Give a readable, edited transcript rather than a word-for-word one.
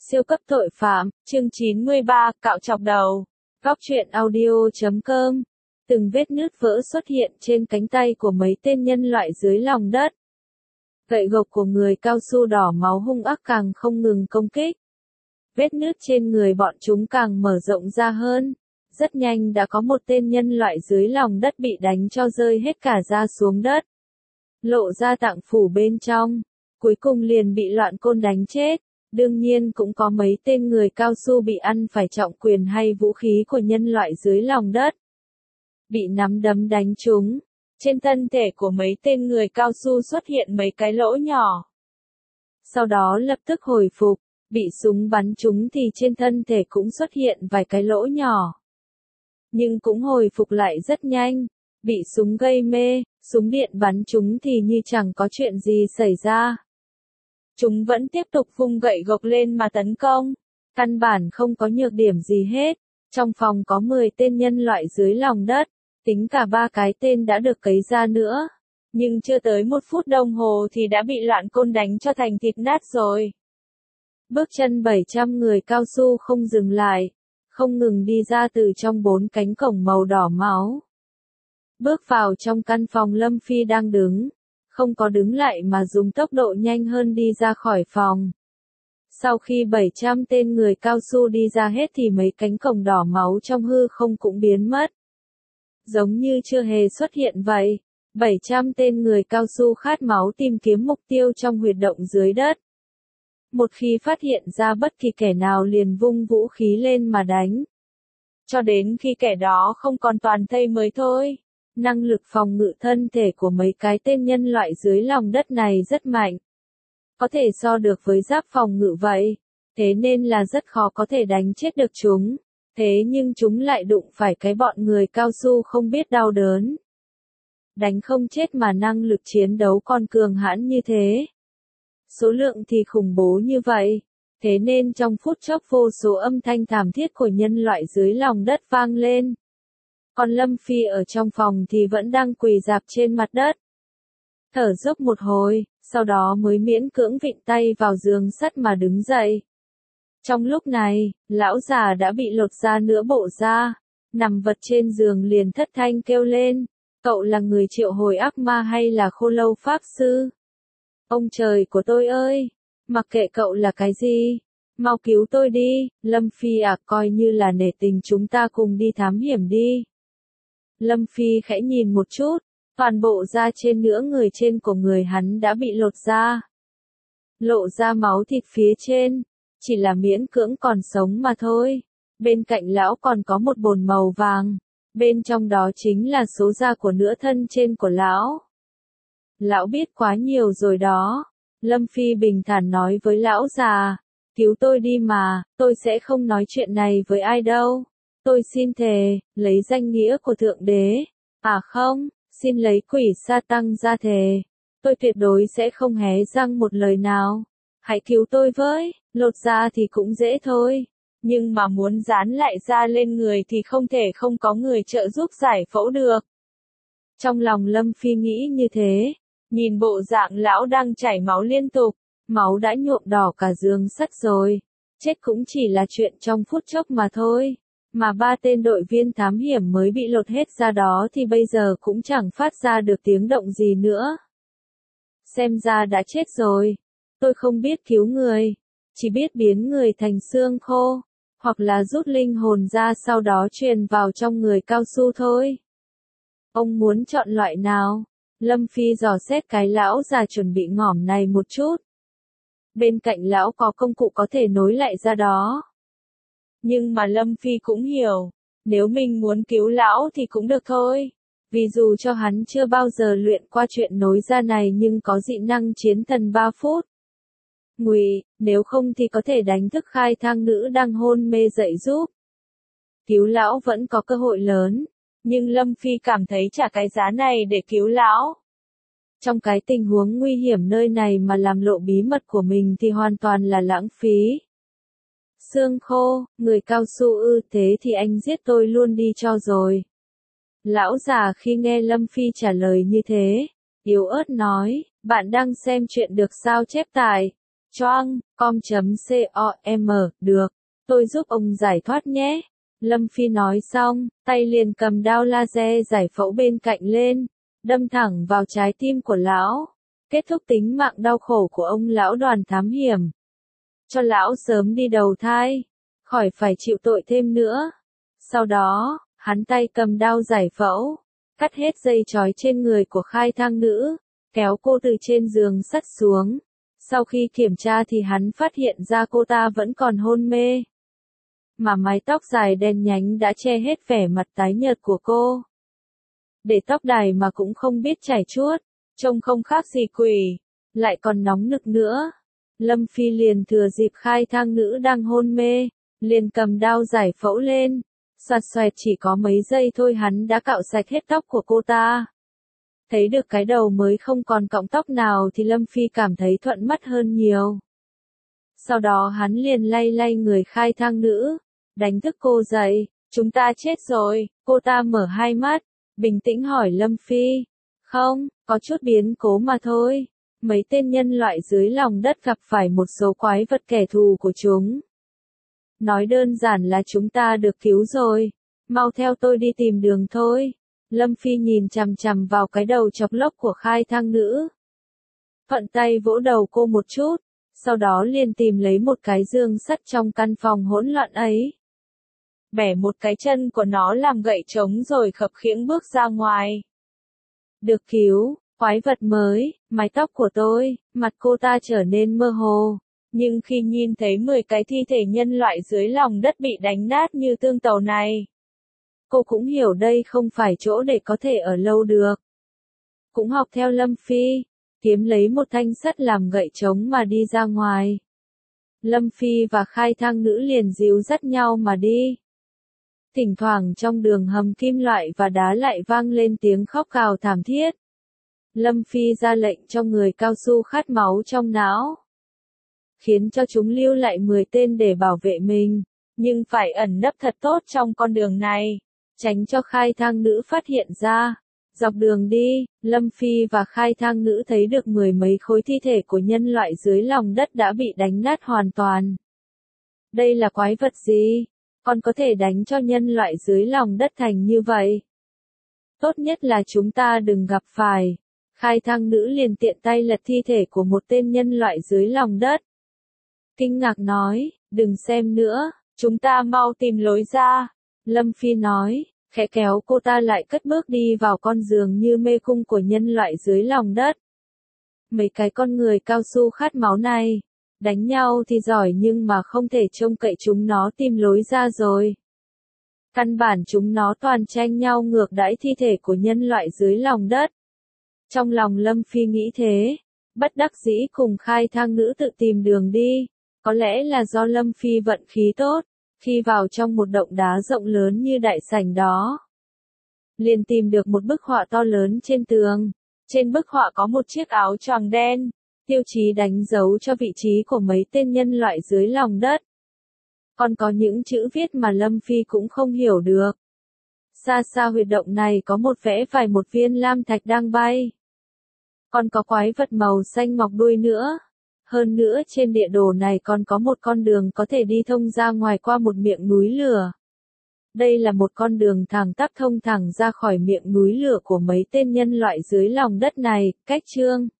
Siêu cấp tội phạm, chương 93, cạo chọc đầu. Góc truyện audio.com. Từng vết nứt vỡ xuất hiện trên cánh tay của mấy tên nhân loại dưới lòng đất. Gậy gộc của người cao su đỏ máu hung ác càng không ngừng công kích. Vết nứt trên người bọn chúng càng mở rộng ra hơn. Rất nhanh đã có một tên nhân loại dưới lòng đất bị đánh cho rơi hết cả da xuống đất. Lộ ra tạng phủ bên trong. Cuối cùng liền bị loạn côn đánh chết. Đương nhiên cũng có mấy tên người cao su bị ăn phải trọng quyền hay vũ khí của nhân loại dưới lòng đất. Bị nắm đấm đánh trúng. Trên thân thể của mấy tên người cao su xuất hiện mấy cái lỗ nhỏ. Sau đó lập tức hồi phục, bị súng bắn trúng thì trên thân thể cũng xuất hiện vài cái lỗ nhỏ. Nhưng cũng hồi phục lại rất nhanh, bị súng gây mê, súng điện bắn trúng thì như chẳng có chuyện gì xảy ra. Chúng vẫn tiếp tục vung gậy gộc lên mà tấn công, căn bản không có nhược điểm gì hết. Trong phòng có 10 tên nhân loại dưới lòng đất, tính cả 3 cái tên đã được cấy ra nữa. Nhưng chưa tới 1 phút đồng hồ thì đã bị loạn côn đánh cho thành thịt nát rồi. Bước chân 700 người cao su không dừng lại, không ngừng đi ra từ trong 4 cánh cổng màu đỏ máu. Bước vào trong căn phòng Lâm Phi đang đứng. Không có đứng lại mà dùng tốc độ nhanh hơn đi ra khỏi phòng. Sau khi 700 tên người cao su đi ra hết thì mấy cánh cổng đỏ máu trong hư không cũng biến mất. Giống như chưa hề xuất hiện vậy, 700 tên người cao su khát máu tìm kiếm mục tiêu trong huyệt động dưới đất. Một khi phát hiện ra bất kỳ kẻ nào liền vung vũ khí lên mà đánh. Cho đến khi kẻ đó không còn toàn thây mới thôi. Năng lực phòng ngự thân thể của mấy cái tên nhân loại dưới lòng đất này rất mạnh. Có thể so được với giáp phòng ngự vậy. Thế nên là rất khó có thể đánh chết được chúng. Thế nhưng chúng lại đụng phải cái bọn người cao su không biết đau đớn. Đánh không chết mà năng lực chiến đấu còn cường hãn như thế. Số lượng thì khủng bố như vậy. Thế nên trong phút chốc vô số âm thanh thảm thiết của nhân loại dưới lòng đất vang lên. Còn Lâm Phi ở trong phòng thì vẫn đang quỳ rạp trên mặt đất. Thở dốc một hồi, sau đó mới miễn cưỡng vịn tay vào giường sắt mà đứng dậy. Trong lúc này, lão già đã bị lột ra nửa bộ da, nằm vật trên giường liền thất thanh kêu lên. Cậu là người triệu hồi ác ma hay là Khô Lâu Pháp Sư? Ông trời của tôi ơi! Mặc kệ cậu là cái gì? Mau cứu tôi đi, Lâm Phi à, coi như là nể tình chúng ta cùng đi thám hiểm đi. Lâm Phi khẽ nhìn một chút, toàn bộ da trên nửa người trên của người hắn đã bị lột ra. Lộ ra máu thịt phía trên, chỉ là miễn cưỡng còn sống mà thôi. Bên cạnh lão còn có một bồn màu vàng, bên trong đó chính là số da của nửa thân trên của lão. Lão biết quá nhiều rồi đó. Lâm Phi bình thản nói với lão già, cứu tôi đi mà, tôi sẽ không nói chuyện này với ai đâu. Tôi xin thề, lấy danh nghĩa của Thượng Đế. À không, xin lấy quỷ sa tăng ra thề. Tôi tuyệt đối sẽ không hé răng một lời nào. Hãy cứu tôi với, lột da thì cũng dễ thôi. Nhưng mà muốn dán lại da lên người thì không thể không có người trợ giúp giải phẫu được. Trong lòng Lâm Phi nghĩ như thế, nhìn bộ dạng lão đang chảy máu liên tục, máu đã nhuộm đỏ cả giường sắt rồi. Chết cũng chỉ là chuyện trong phút chốc mà thôi. Mà 3 tên đội viên thám hiểm mới bị lột hết ra đó thì bây giờ cũng chẳng phát ra được tiếng động gì nữa. Xem ra đã chết rồi. Tôi không biết cứu người, chỉ biết biến người thành xương khô, hoặc là rút linh hồn ra sau đó truyền vào trong người cao su thôi. Ông muốn chọn loại nào? Lâm Phi dò xét cái lão già chuẩn bị ngỏm này một chút. Bên cạnh lão có công cụ có thể nối lại ra đó. Nhưng mà Lâm Phi cũng hiểu, nếu mình muốn cứu lão thì cũng được thôi. Vì dù cho hắn chưa bao giờ luyện qua chuyện nối ra này nhưng có dị năng chiến thần 3 phút. Ngụy, nếu không thì có thể đánh thức khai thang nữ đang hôn mê dậy giúp. Cứu lão vẫn có cơ hội lớn, nhưng Lâm Phi cảm thấy trả cái giá này để cứu lão. Trong cái tình huống nguy hiểm nơi này mà làm lộ bí mật của mình thì hoàn toàn là lãng phí. Xương khô, người cao su ư, thế thì anh giết tôi luôn đi cho rồi. Lão già khi nghe Lâm Phi trả lời như thế, yếu ớt nói, bạn đang xem chuyện được sao chép tải. Choang, com.com, được, tôi giúp ông giải thoát nhé. Lâm Phi nói xong, tay liền cầm đao laser giải phẫu bên cạnh lên, đâm thẳng vào trái tim của lão, kết thúc tính mạng đau khổ của ông lão Đoàn thám hiểm. Cho lão sớm đi đầu thai, khỏi phải chịu tội thêm nữa. Sau đó, hắn tay cầm đao giải phẫu, cắt hết dây trói trên người của khai thang nữ, kéo cô từ trên giường sắt xuống. Sau khi kiểm tra thì hắn phát hiện ra cô ta vẫn còn hôn mê, mà mái tóc dài đen nhánh đã che hết vẻ mặt tái nhợt của cô. Để tóc đài mà cũng không biết chải chuốt, trông không khác gì quỷ, lại còn nóng nực nữa. Lâm Phi liền thừa dịp khai thang nữ đang hôn mê, liền cầm đao giải phẫu lên, xoạt xoẹt chỉ có mấy giây thôi hắn đã cạo sạch hết tóc của cô ta. Thấy được cái đầu mới không còn cọng tóc nào thì Lâm Phi cảm thấy thuận mắt hơn nhiều. Sau đó hắn liền lay lay người khai thang nữ, đánh thức cô dậy. Chúng ta chết rồi. Cô ta mở hai mắt, bình tĩnh hỏi Lâm Phi. Không, có chút biến cố mà thôi. Mấy tên nhân loại dưới lòng đất gặp phải một số quái vật kẻ thù của chúng. Nói đơn giản là chúng ta được cứu rồi. Mau theo tôi đi tìm đường thôi. Lâm Phi nhìn chằm chằm vào cái đầu chọc lốc của khai thang nữ. Thuận tay vỗ đầu cô một chút, sau đó liền tìm lấy một cái giường sắt trong căn phòng hỗn loạn ấy. Bẻ một cái chân của nó làm gậy trống rồi khập khiễng bước ra ngoài. Được cứu, quái vật mới, mái tóc của tôi, mặt cô ta trở nên mơ hồ. Nhưng khi nhìn thấy 10 cái thi thể nhân loại dưới lòng đất bị đánh nát như tương tàu này, cô cũng hiểu đây không phải chỗ để có thể ở lâu được. Cũng học theo Lâm Phi, kiếm lấy một thanh sắt làm gậy trống mà đi ra ngoài. Lâm Phi và khai thang nữ liền díu dắt nhau mà đi. Thỉnh thoảng trong đường hầm kim loại và đá lại vang lên tiếng khóc gào thảm thiết. Lâm Phi ra lệnh cho người cao su khát máu trong não, khiến cho chúng lưu lại 10 tên để bảo vệ mình, nhưng phải ẩn nấp thật tốt trong con đường này, tránh cho khai thang nữ phát hiện ra. Dọc đường đi, Lâm Phi và khai thang nữ thấy được 10 mấy khối thi thể của nhân loại dưới lòng đất đã bị đánh nát hoàn toàn. Đây là quái vật gì? Còn có thể đánh cho nhân loại dưới lòng đất thành như vậy? Tốt nhất là chúng ta đừng gặp phải. Khai thang nữ liền tiện tay lật thi thể của một tên nhân loại dưới lòng đất. Kinh ngạc nói, đừng xem nữa, chúng ta mau tìm lối ra. Lâm Phi nói, khẽ kéo cô ta lại cất bước đi vào con giường như mê cung của nhân loại dưới lòng đất. Mấy cái con người cao su khát máu này, đánh nhau thì giỏi nhưng mà không thể trông cậy chúng nó tìm lối ra rồi. Căn bản chúng nó toàn tranh nhau ngược đãi thi thể của nhân loại dưới lòng đất. Trong lòng Lâm Phi nghĩ thế, bất đắc dĩ cùng khai thang nữ tự tìm đường đi. Có lẽ là do Lâm Phi vận khí tốt, khi vào trong một động đá rộng lớn như đại sảnh đó, liền tìm được một bức họa to lớn trên tường. Trên bức họa có một chiếc áo choàng đen, tiêu chí đánh dấu cho vị trí của mấy tên nhân loại dưới lòng đất. Còn có những chữ viết mà Lâm Phi cũng không hiểu được. Xa xa huyệt động này có một vẽ vài một viên lam thạch đang bay. Còn có quái vật màu xanh mọc đuôi nữa. Hơn nữa trên địa đồ này còn có một con đường có thể đi thông ra ngoài qua một miệng núi lửa. Đây là một con đường thẳng tắp thông thẳng ra khỏi miệng núi lửa của mấy tên nhân loại dưới lòng đất này. Cách chương